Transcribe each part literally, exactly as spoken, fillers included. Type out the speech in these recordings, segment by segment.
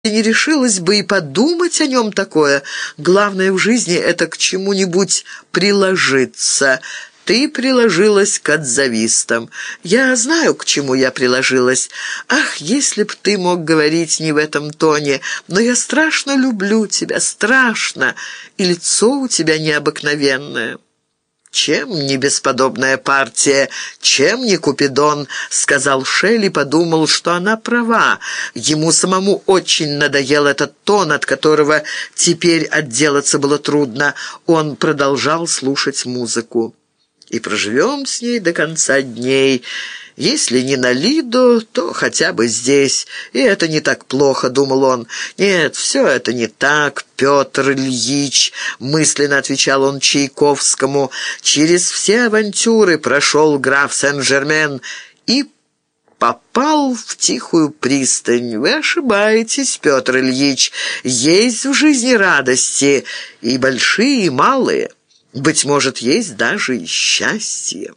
не решилась бы и подумать о нем такое. Главное в жизни — это к чему-нибудь приложиться. Ты приложилась к отзавистам. Я знаю, к чему я приложилась. Ах, если б ты мог говорить не в этом тоне. Но я страшно люблю тебя, страшно, и лицо у тебя необыкновенное». «Чем не бесподобная партия, чем не Купидон», — сказал Шелли, подумал, что она права. Ему самому очень надоел этот тон, от которого теперь отделаться было трудно. Он продолжал слушать музыку. «И проживем с ней до конца дней. Если не на Лидо, то хотя бы здесь. И это не так плохо», — думал он. «Нет, все это не так, Петр Ильич», — мысленно отвечал он Чайковскому. «Через все авантюры прошел граф Сен-Жермен и попал в тихую пристань. Вы ошибаетесь, Петр Ильич. Есть в жизни радости, и большие, и малые. Быть может, есть даже и счастье».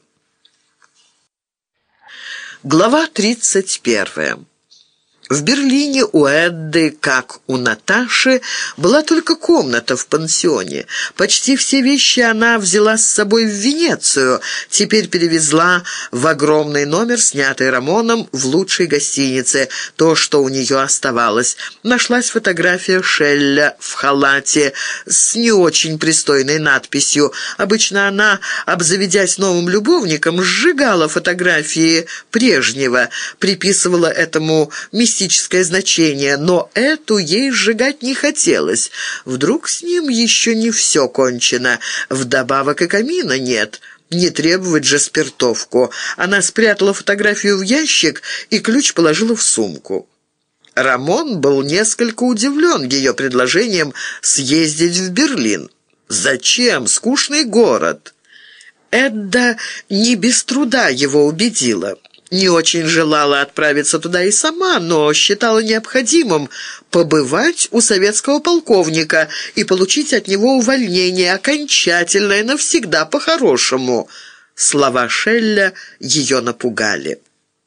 Глава тридцать первая. В Берлине у Эдды, как у Наташи, была только комната в пансионе. Почти все вещи она взяла с собой в Венецию, теперь перевезла в огромный номер, снятый Рамоном в лучшей гостинице, то, что у нее оставалось. Нашлась фотография Шелля в халате с не очень пристойной надписью. Обычно она, обзаведясь новым любовником, сжигала фотографии прежнего, приписывала этому мистическое значение, но эту ей сжигать не хотелось. Вдруг с ним еще не все кончено. Вдобавок и камина нет. Не требовать же спиртовку. Она спрятала фотографию в ящик и ключ положила в сумку. Рамон был несколько удивлен ее предложением съездить в Берлин. Зачем? Скучный город. Эдда не без труда его убедила. Не очень желала отправиться туда и сама, но считала необходимым побывать у советского полковника и получить от него увольнение, окончательное, навсегда, по-хорошему. Слова Шелля ее напугали.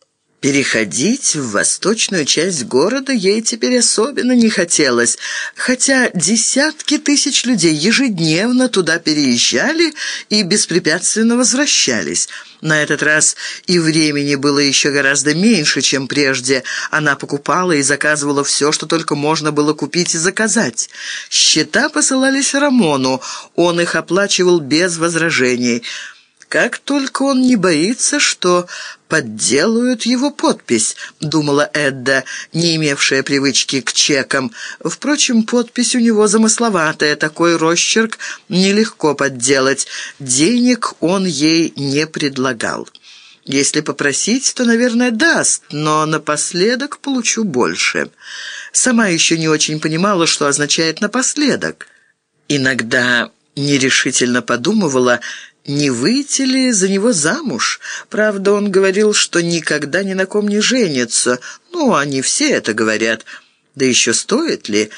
Переходить в восточную часть города ей теперь особенно не хотелось, хотя десятки тысяч людей ежедневно туда переезжали и беспрепятственно возвращались. На этот раз и времени было еще гораздо меньше, чем прежде. Она покупала и заказывала все, что только можно было купить и заказать. Счета посылались Рамону, он их оплачивал без возражений. «Как только он не боится, что подделают его подпись», — думала Эдда, не имевшая привычки к чекам. Впрочем, подпись у него замысловатая, такой росчерк нелегко подделать. Денег он ей не предлагал. Если попросить, то, наверное, даст, но напоследок получу больше. Сама еще не очень понимала, что означает «напоследок». Иногда нерешительно подумывала, не выйти ли за него замуж. Правда, он говорил, что никогда ни на ком не женится. Ну, они все это говорят. Да еще стоит ли?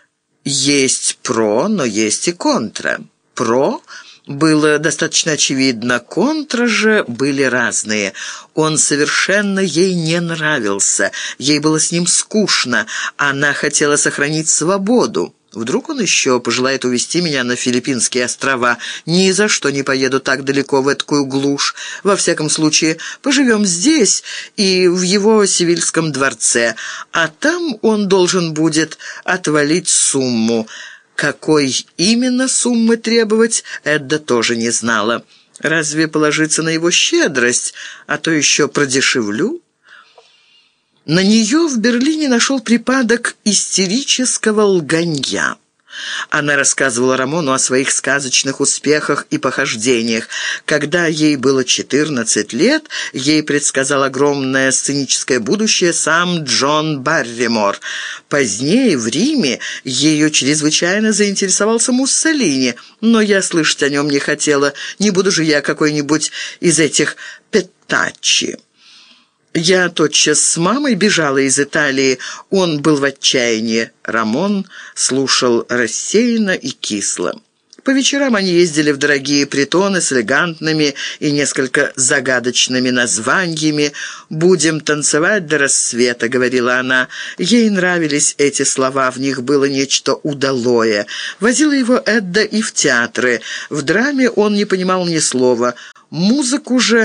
Есть про, но есть и контра. Про было достаточно очевидно, контра же были разные. Он совершенно ей не нравился, ей было с ним скучно, она хотела сохранить свободу. Вдруг он еще пожелает увезти меня на Филиппинские острова. Ни за что не поеду так далеко в эткую глушь. Во всяком случае, поживем здесь и в его Севильском дворце. А там он должен будет отвалить сумму. Какой именно суммы требовать, Эдда тоже не знала. Разве положиться на его щедрость, а то еще продешевлю? На нее в Берлине нашел припадок истерического лганья. Она рассказывала Рамону о своих сказочных успехах и похождениях. Когда ей было четырнадцать лет, ей предсказал огромное сценическое будущее сам Джон Барримор. Позднее в Риме ею чрезвычайно заинтересовался Муссолини, но я слышать о нем не хотела. Не буду же я какой-нибудь из этих петтачи. Я тотчас с мамой бежала из Италии. Он был в отчаянии. Рамон слушал рассеянно и кисло. По вечерам они ездили в дорогие притоны с элегантными и несколько загадочными названиями. «Будем танцевать до рассвета», — говорила она. Ей нравились эти слова, в них было нечто удалое. Возила его Эдда и в театры. В драме он не понимал ни слова. Музыку же